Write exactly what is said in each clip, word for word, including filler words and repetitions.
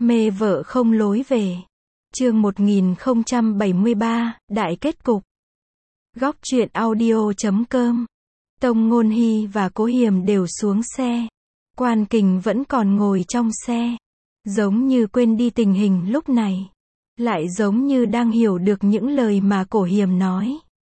Mê vợ không lối về. Chương một nghìn không trăm bảy mươi ba, đại kết cục. Góc truyện audio chấm com. Tông Ngôn Hy và Cố Hiềm đều xuống xe. Quan Kình vẫn còn ngồi trong xe, giống như quên đi tình hình lúc này, lại giống như đang hiểu được những lời mà Cố Hiềm nói.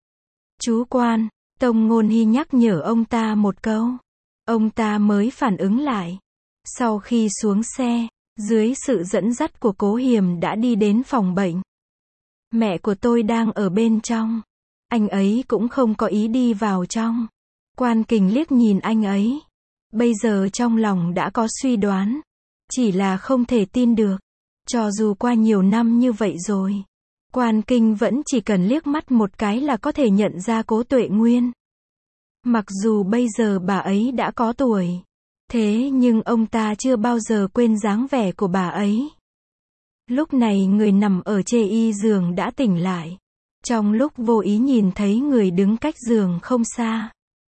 Chú Quan, Tông Ngôn Hy nhắc nhở ông ta một câu. Ông ta mới phản ứng lại. Sau khi xuống xe, dưới sự dẫn dắt của Cố Hiềm đã đi đến phòng bệnh. Mẹ của tôi đang ở bên trong. Anh ấy cũng không có ý đi vào trong. Quan Kình liếc nhìn anh ấy. Bây giờ trong lòng đã có suy đoán. Chỉ là không thể tin được. Cho dù qua nhiều năm như vậy rồi, Quan Kình vẫn chỉ cần liếc mắt một cái là có thể nhận ra Cố Tuệ Nguyên. Mặc dù bây giờ bà ấy đã có tuổi, thế nhưng ông ta chưa bao giờ quên dáng vẻ của bà ấy. Lúc này người nằm ở chê y giường đã tỉnh lại. Trong lúc vô ý nhìn thấy người đứng cách giường không xa,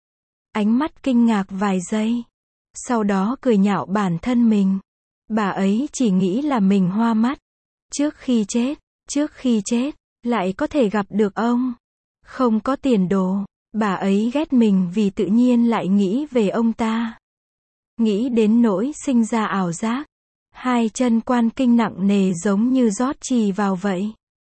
ánh mắt kinh ngạc vài giây, sau đó cười nhạo bản thân mình. Bà ấy chỉ nghĩ là mình hoa mắt. Trước khi chết, trước khi chết, lại có thể gặp được ông. Không có tiền đồ. Bà ấy ghét mình vì tự nhiên lại nghĩ về ông ta. Nghĩ đến nỗi sinh ra ảo giác. Hai chân Quan Kình nặng nề giống như rót chì vào vậy.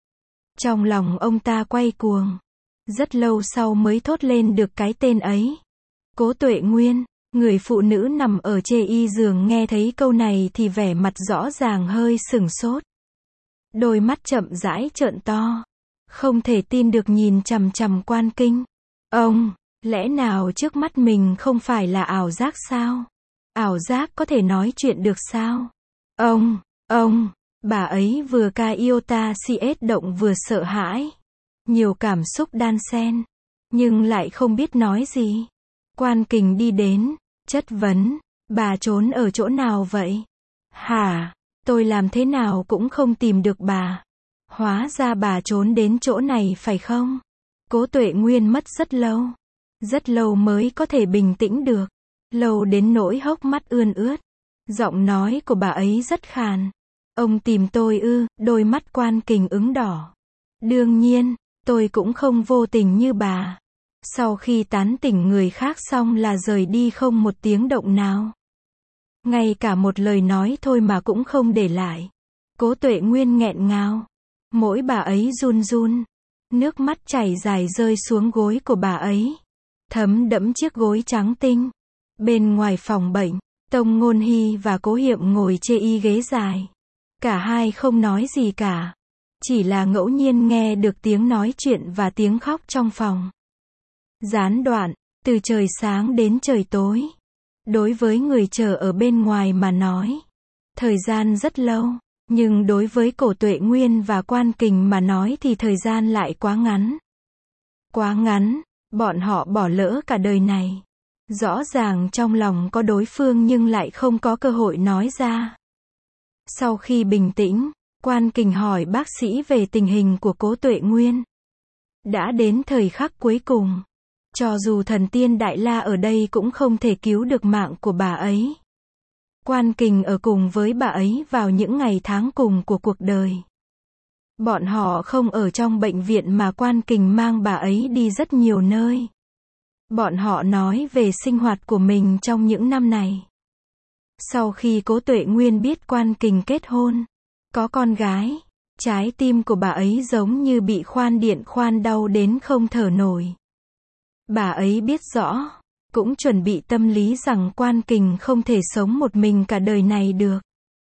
Trong lòng ông ta quay cuồng. Rất lâu sau mới thốt lên được cái tên ấy. Cố Tuệ Nguyên. Người phụ nữ nằm ở chê y giường nghe thấy câu này thì vẻ mặt rõ ràng hơi sửng sốt. Đôi mắt chậm rãi trợn to. Không thể tin được nhìn chằm chằm Quan Kình. Ông, lẽ nào trước mắt mình không phải là ảo giác sao? Ảo giác có thể nói chuyện được sao? Ông, ông, bà ấy vừa ca iota cs động vừa sợ hãi. Nhiều cảm xúc đan xen, nhưng lại không biết nói gì. Quan Kình đi đến, chất vấn, bà trốn ở chỗ nào vậy? Hả, tôi làm thế nào cũng không tìm được bà. Hóa ra bà trốn đến chỗ này phải không? Cố Tuệ Nguyên mất rất lâu. Rất lâu mới có thể bình tĩnh được. Lâu đến nỗi hốc mắt ươn ướt. Giọng nói của bà ấy rất khàn. Ông tìm tôi ư? Đôi mắt Quan Kình ửng đỏ. Đương nhiên, tôi cũng không vô tình như bà. Sau khi tán tỉnh người khác xong là rời đi không một tiếng động nào. Ngay cả một lời nói thôi mà cũng không để lại. Cố Tuệ Nguyên nghẹn ngào. Mỗi bà ấy run run. Nước mắt chảy dài rơi xuống gối của bà ấy. Thấm đẫm chiếc gối trắng tinh. Bên ngoài phòng bệnh, Tông Ngôn Hy và Cố Hiệm ngồi chê y ghế dài. Cả hai không nói gì cả. Chỉ là ngẫu nhiên nghe được tiếng nói chuyện và tiếng khóc trong phòng. Gián đoạn, từ trời sáng đến trời tối. Đối với người chờ ở bên ngoài mà nói, thời gian rất lâu. Nhưng đối với Cố Tuệ Nguyên và Quan Kình mà nói thì thời gian lại quá ngắn. Quá ngắn, bọn họ bỏ lỡ cả đời này. Rõ ràng trong lòng có đối phương nhưng lại không có cơ hội nói ra. Sau khi bình tĩnh, Quan Kình hỏi bác sĩ về tình hình của Cố Tuệ Nguyên. Đã đến thời khắc cuối cùng. Cho dù thần tiên Đại La ở đây cũng không thể cứu được mạng của bà ấy. Quan Kình ở cùng với bà ấy vào những ngày tháng cùng của cuộc đời. Bọn họ không ở trong bệnh viện mà Quan Kình mang bà ấy đi rất nhiều nơi. Bọn họ nói về sinh hoạt của mình trong những năm này. Sau khi Cố Tuệ Nguyên biết Quan Kình kết hôn, có con gái, trái tim của bà ấy giống như bị khoan điện khoan đau đến không thở nổi. Bà ấy biết rõ, cũng chuẩn bị tâm lý rằng Quan Kình không thể sống một mình cả đời này được.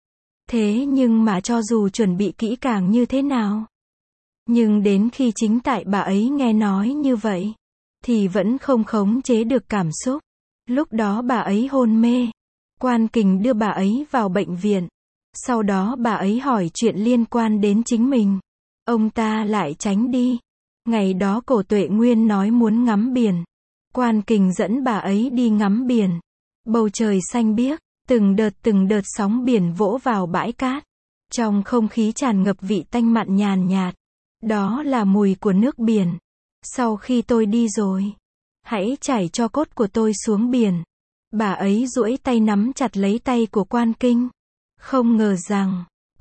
Thế nhưng mà cho dù chuẩn bị kỹ càng như thế nào, nhưng đến khi chính tại bà ấy nghe nói như vậy, thì vẫn không khống chế được cảm xúc. Lúc đó bà ấy hôn mê. Quan Kình đưa bà ấy vào bệnh viện. Sau đó bà ấy hỏi chuyện liên quan đến chính mình. Ông ta lại tránh đi. Ngày đó Cố Tuệ Nguyên nói muốn ngắm biển. Quan Kình dẫn bà ấy đi ngắm biển. Bầu trời xanh biếc, từng đợt từng đợt sóng biển vỗ vào bãi cát. Trong không khí tràn ngập vị tanh mặn nhàn nhạt. Đó là mùi của nước biển. Sau khi tôi đi rồi, hãy chảy cho cốt của tôi xuống biển. Bà ấy duỗi tay nắm chặt lấy tay của Quan Kình. Không ngờ rằng,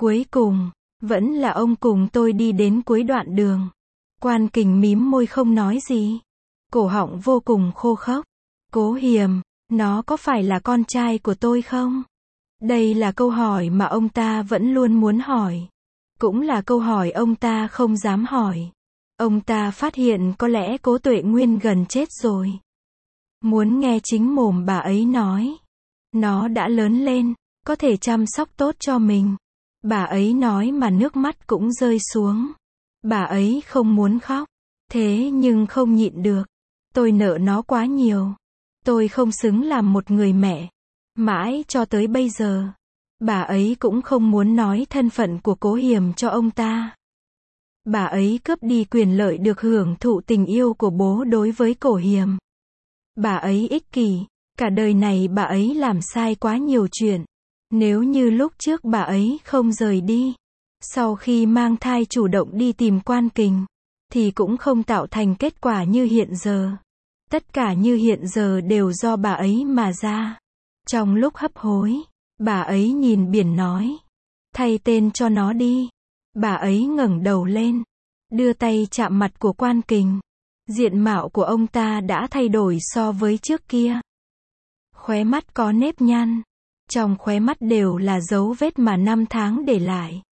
Cuối cùng, vẫn là ông cùng tôi đi đến cuối đoạn đường. Quan Kình mím môi không nói gì. Cổ họng vô cùng khô khốc. Cố Hiềm, nó có phải là con trai của tôi không? Đây là câu hỏi mà ông ta vẫn luôn muốn hỏi. Cũng là câu hỏi ông ta không dám hỏi. Ông ta phát hiện có lẽ Cố Tuệ Nguyên gần chết rồi. Muốn nghe chính mồm bà ấy nói. Nó đã lớn lên, có thể chăm sóc tốt cho mình. Bà ấy nói mà nước mắt cũng rơi xuống. Bà ấy không muốn khóc. Thế nhưng không nhịn được. Tôi nợ nó quá nhiều. Tôi không xứng làm một người mẹ. Mãi cho tới bây giờ. Bà ấy cũng không muốn nói thân phận của Cố Hiềm cho ông ta. Bà ấy cướp đi quyền lợi được hưởng thụ tình yêu của bố đối với Cổ Hiềm. Bà ấy ích kỷ. Cả đời này bà ấy làm sai quá nhiều chuyện. Nếu như lúc trước bà ấy không rời đi, sau khi mang thai chủ động đi tìm Quan Kình, thì cũng không tạo thành kết quả như hiện giờ. Tất cả như hiện giờ đều do bà ấy mà ra. Trong lúc hấp hối, bà ấy nhìn biển nói, thay tên cho nó đi. Bà ấy ngẩng đầu lên, đưa tay chạm mặt của Quan Kình. Diện mạo của ông ta đã thay đổi so với trước kia. Khóe mắt có nếp nhăn. Trong khóe mắt đều là dấu vết mà năm tháng để lại.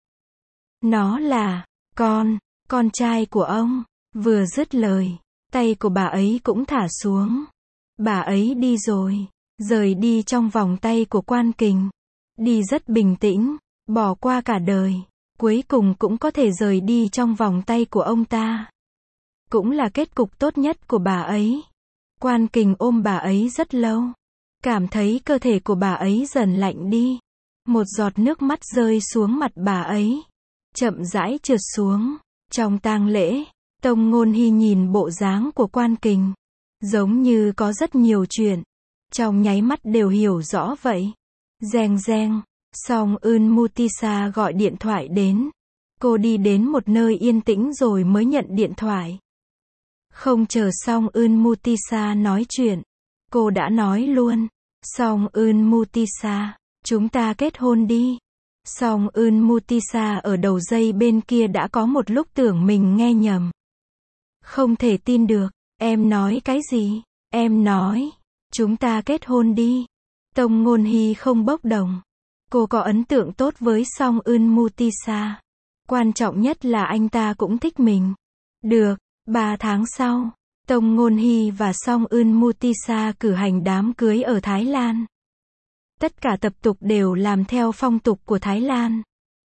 Nó là, con, con trai của ông. Vừa dứt lời, tay của bà ấy cũng thả xuống. Bà ấy đi rồi, rời đi trong vòng tay của Quan Kình. Đi rất bình tĩnh, bỏ qua cả đời. Cuối cùng cũng có thể rời đi trong vòng tay của ông ta. Cũng là kết cục tốt nhất của bà ấy. Quan Kình ôm bà ấy rất lâu. Cảm thấy cơ thể của bà ấy dần lạnh đi. Một giọt nước mắt rơi xuống mặt bà ấy. Chậm rãi trượt xuống. Trong tang lễ, Tông Ngôn Hy nhìn bộ dáng của Quan Kình. Giống như có rất nhiều chuyện. Trong nháy mắt đều hiểu rõ vậy. Reng reng. Song Eun Mutisa gọi điện thoại đến. Cô đi đến một nơi yên tĩnh rồi mới nhận điện thoại. Không chờ Song Eun Mutisa nói chuyện. Cô đã nói luôn. Song Eun Mutisa, chúng ta kết hôn đi. Song Eun Mutisa ở đầu dây bên kia đã có một lúc tưởng mình nghe nhầm. Không thể tin được, em nói cái gì? Em nói, chúng ta kết hôn đi. Tông Ngôn Hy không bốc đồng. Cô có ấn tượng tốt với Song Eun Mutisa. Quan trọng nhất là anh ta cũng thích mình. Được, ba tháng sau. Tông Ngôn Hy và Song Eun Mutisa cử hành đám cưới ở Thái Lan. Tất cả tập tục đều làm theo phong tục của Thái Lan.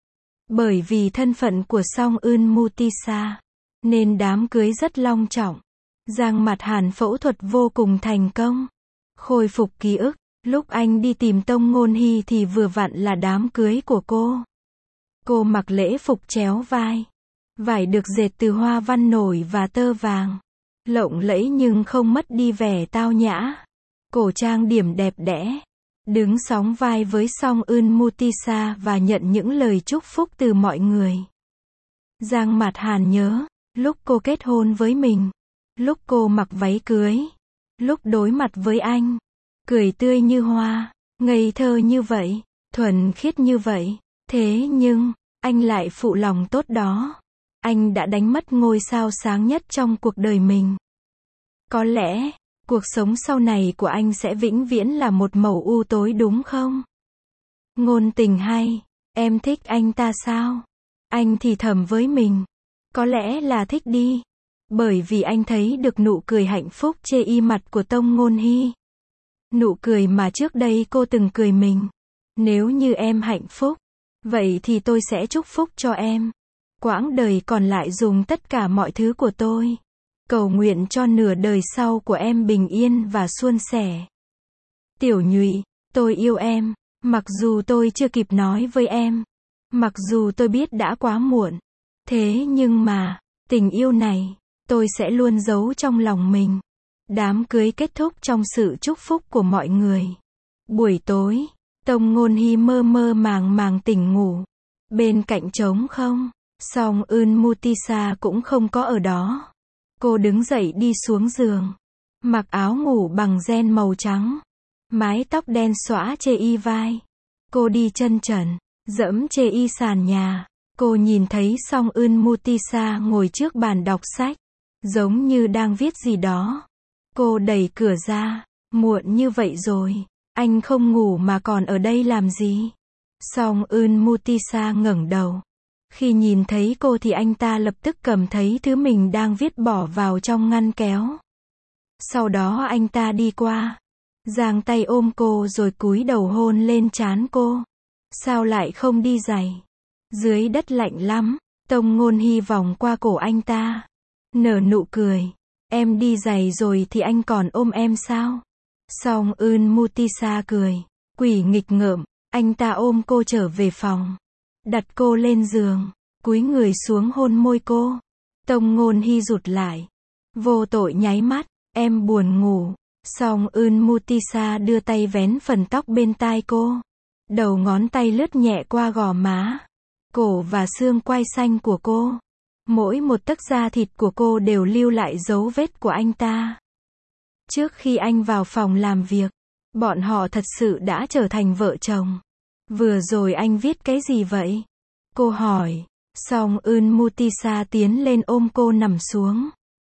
Bởi vì thân phận của Song Eun Mutisa, nên đám cưới rất long trọng. Giang Mạt Hàn phẫu thuật vô cùng thành công. Khôi phục ký ức, lúc anh đi tìm Tông Ngôn Hy thì vừa vặn là đám cưới của cô. Cô mặc lễ phục chéo vai. Vải được dệt từ hoa văn nổi và tơ vàng. Lộng lẫy nhưng không mất đi vẻ tao nhã. Cổ trang điểm đẹp đẽ. Đứng sóng vai với Song Eun Mutisa và nhận những lời chúc phúc từ mọi người. Giang Mạt Hàn nhớ, lúc cô kết hôn với mình. Lúc cô mặc váy cưới. Lúc đối mặt với anh. Cười tươi như hoa. Ngây thơ như vậy. Thuần khiết như vậy. Thế nhưng, anh lại phụ lòng tốt đó. Anh đã đánh mất ngôi sao sáng nhất trong cuộc đời mình. Có lẽ, cuộc sống sau này của anh sẽ vĩnh viễn là một màu u tối đúng không? Ngôn tình hay, em thích anh ta sao? Anh thì thầm với mình. Có lẽ là thích đi. Bởi vì anh thấy được nụ cười hạnh phúc chê y mặt của Tông Ngôn Hy. Nụ cười mà trước đây cô từng cười mình. Nếu như em hạnh phúc, vậy thì tôi sẽ chúc phúc cho em. Quãng đời còn lại dùng tất cả mọi thứ của tôi. Cầu nguyện cho nửa đời sau của em bình yên và suôn sẻ. Tiểu Nhụy, tôi yêu em. Mặc dù tôi chưa kịp nói với em. Mặc dù tôi biết đã quá muộn. Thế nhưng mà, tình yêu này, tôi sẽ luôn giấu trong lòng mình. Đám cưới kết thúc trong sự chúc phúc của mọi người. Buổi tối, Tông Ngôn Hy mơ mơ màng màng tỉnh ngủ. Bên cạnh trống không. Song Eun Mutisa cũng không có ở đó. Cô đứng dậy đi xuống giường. Mặc áo ngủ bằng ren màu trắng. Mái tóc đen xõa chê y vai. Cô đi chân trần. Dẫm chê y sàn nhà, cô nhìn thấy Song Eun Mutisa ngồi trước bàn đọc sách, giống như đang viết gì đó. Cô đẩy cửa ra, muộn như vậy rồi, anh không ngủ mà còn ở đây làm gì? Song Eun Mutisa ngẩng đầu. Khi nhìn thấy cô thì anh ta lập tức cầm thấy thứ mình đang viết bỏ vào trong ngăn kéo. Sau đó anh ta đi qua, giang tay ôm cô rồi cúi đầu hôn lên trán cô. Sao lại không đi giày? Dưới đất lạnh lắm. Tông Ngôn Hy vòng qua cổ anh ta, nở nụ cười. Em đi giày rồi thì anh còn ôm em sao? Song Eun Mutisa cười, quỷ nghịch ngợm. Anh ta ôm cô trở về phòng, đặt cô lên giường, cúi người xuống hôn môi cô. Tông Ngôn Hy rụt lại, vô tội nháy mắt. Em buồn ngủ. Song Eun Mutisa đưa tay vén phần tóc bên tai cô. Đầu ngón tay lướt nhẹ qua gò má, cổ và xương quai xanh của cô. Mỗi một tấc da thịt của cô đều lưu lại dấu vết của anh ta. Trước khi anh vào phòng làm việc, bọn họ thật sự đã trở thành vợ chồng. Vừa rồi anh viết cái gì vậy? Cô hỏi. Song Eun Mutisa tiến lên ôm cô nằm xuống.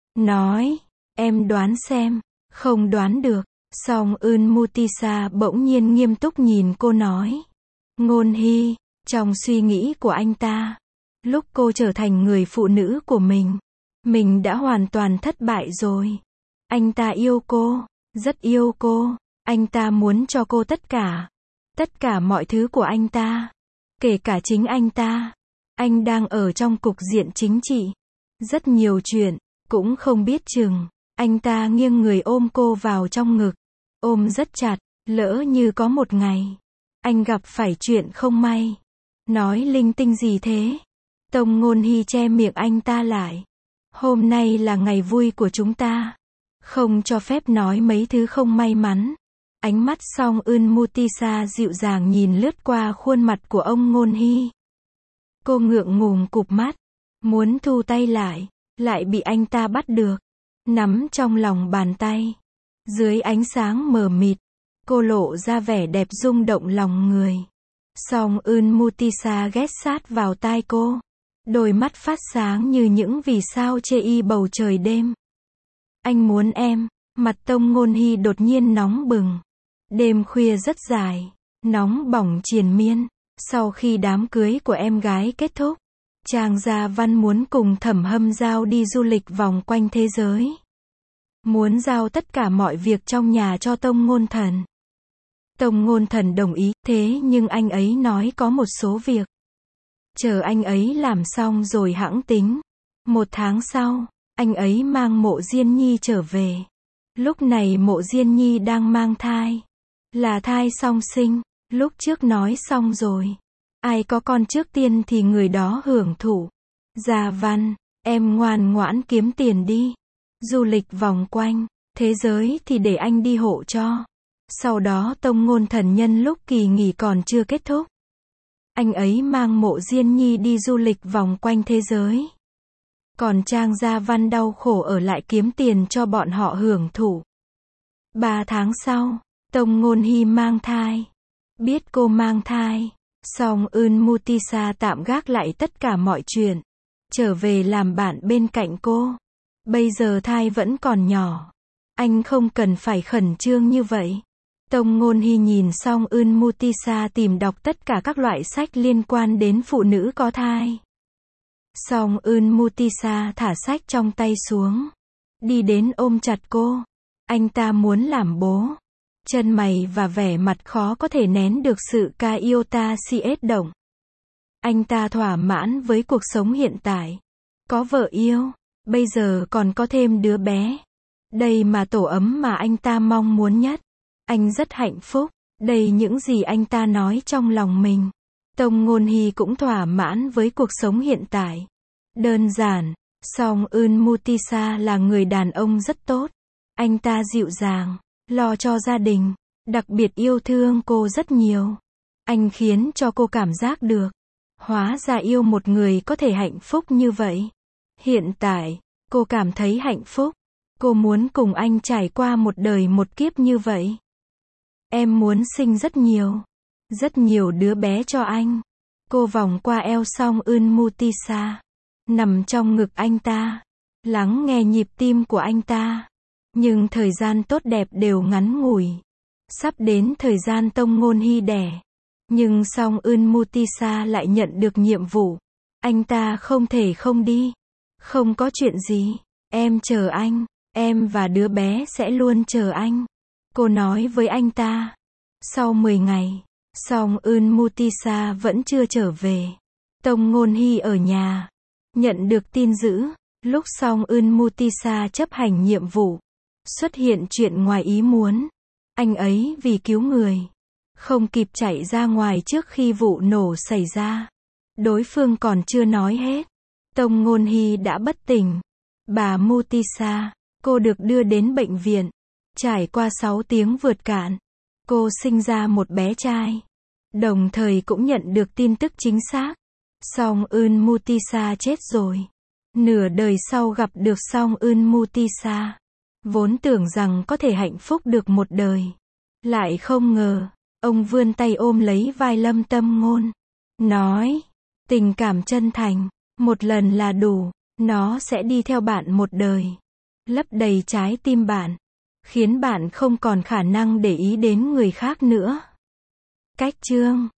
Nói, em đoán xem. Không đoán được. Song Eun Mutisa bỗng nhiên nghiêm túc nhìn cô nói. Ngôn Hy, trong suy nghĩ của anh ta, lúc cô trở thành người phụ nữ của mình, mình đã hoàn toàn thất bại rồi. Anh ta yêu cô, rất yêu cô. Anh ta muốn cho cô tất cả. Tất cả mọi thứ của anh ta. Kể cả chính anh ta. Anh đang ở trong cục diện chính trị. Rất nhiều chuyện, cũng không biết chừng. Anh ta nghiêng người ôm cô vào trong ngực. Ôm rất chặt, lỡ như có một ngày anh gặp phải chuyện không may. Nói linh tinh gì thế? Tông Ngôn Hy che miệng anh ta lại. Hôm nay là ngày vui của chúng ta. Không cho phép nói mấy thứ không may mắn. Ánh mắt Song Eun Mutisa dịu dàng nhìn lướt qua khuôn mặt của ông Ngôn Hy. Cô ngượng ngùng cụp mắt, muốn thu tay lại, lại bị anh ta bắt được, nắm trong lòng bàn tay. Dưới ánh sáng mờ mịt, cô lộ ra vẻ đẹp rung động lòng người. Song Eun Mutisa ghé sát vào tai cô, đôi mắt phát sáng như những vì sao chê y bầu trời đêm. Anh muốn em. Mặt Tông Ngôn Hy đột nhiên nóng bừng. Đêm khuya rất dài, nóng bỏng triền miên. Sau khi đám cưới của em gái kết thúc, Trang Gia Văn muốn cùng Thẩm Hâm Giao đi du lịch vòng quanh thế giới. Muốn giao tất cả mọi việc trong nhà cho Tông Ngôn Thần. Tông Ngôn Thần đồng ý, thế nhưng anh ấy nói có một số việc. Chờ anh ấy làm xong rồi hẵng tính. Một tháng sau, anh ấy mang Mộ Diên Nhi trở về. Lúc này Mộ Diên Nhi đang mang thai. Là thai song sinh. Lúc trước nói xong rồi. Ai có con trước tiên thì người đó hưởng thụ. Gia Văn, em ngoan ngoãn kiếm tiền đi. Du lịch vòng quanh thế giới thì để anh đi hộ cho. Sau đó Tông Ngôn Thần nhân lúc kỳ nghỉ còn chưa kết thúc, anh ấy mang Mộ Diên Nhi đi du lịch vòng quanh thế giới. Còn Trang Gia Văn đau khổ ở lại kiếm tiền cho bọn họ hưởng thụ. Ba tháng sau, Tông Ngôn Hy mang thai. Biết cô mang thai, Song Eun Mutisa tạm gác lại tất cả mọi chuyện, trở về làm bạn bên cạnh cô. Bây giờ thai vẫn còn nhỏ, anh không cần phải khẩn trương như vậy. Tông Ngôn Hy nhìn Song Eun Mutisa tìm đọc tất cả các loại sách liên quan đến phụ nữ có thai. Song Eun Mutisa thả sách trong tay xuống, đi đến ôm chặt cô. Anh ta muốn làm bố. Chân mày và vẻ mặt khó có thể nén được sự ca yêu ta siết động. Anh ta thỏa mãn với cuộc sống hiện tại. Có vợ yêu, bây giờ còn có thêm đứa bé. Đây mà tổ ấm mà anh ta mong muốn nhất. Anh rất hạnh phúc. Đây những gì anh ta nói trong lòng mình. Tông Ngôn Hy cũng thỏa mãn với cuộc sống hiện tại. Đơn giản, Song Eun Mutisa là người đàn ông rất tốt. Anh ta dịu dàng, lo cho gia đình, đặc biệt yêu thương cô rất nhiều. Anh khiến cho cô cảm giác được, hóa ra yêu một người có thể hạnh phúc như vậy. Hiện tại, cô cảm thấy hạnh phúc. Cô muốn cùng anh trải qua một đời một kiếp như vậy. Em muốn sinh rất nhiều, rất nhiều đứa bé cho anh. Cô vòng qua eo Song Eun Mutisa, nằm trong ngực anh ta, lắng nghe nhịp tim của anh ta. Nhưng thời gian tốt đẹp đều ngắn ngủi. Sắp đến thời gian Tông Ngôn Hy đẻ. Nhưng Song Eun Mutisa lại nhận được nhiệm vụ. Anh ta không thể không đi. Không có chuyện gì. Em chờ anh. Em và đứa bé sẽ luôn chờ anh. Cô nói với anh ta. Sau mười ngày, Song Eun Mutisa vẫn chưa trở về. Tông Ngôn Hy ở nhà. Nhận được tin dữ, lúc Song Eun Mutisa chấp hành nhiệm vụ, xuất hiện chuyện ngoài ý muốn. Anh ấy vì cứu người, không kịp chạy ra ngoài trước khi vụ nổ xảy ra. Đối phương còn chưa nói hết. Tông Ngôn Hy đã bất tỉnh. Bà Mutisa, cô được đưa đến bệnh viện. Trải qua sáu tiếng vượt cạn, cô sinh ra một bé trai. Đồng thời cũng nhận được tin tức chính xác. Song Eun Mutisa chết rồi. Nửa đời sau gặp được Song Eun Mutisa. Vốn tưởng rằng có thể hạnh phúc được một đời. Lại không ngờ, ông vươn tay ôm lấy vai Lâm Tâm Ngôn. Nói, tình cảm chân thành, một lần là đủ, nó sẽ đi theo bạn một đời. Lấp đầy trái tim bạn, khiến bạn không còn khả năng để ý đến người khác nữa. Cách chương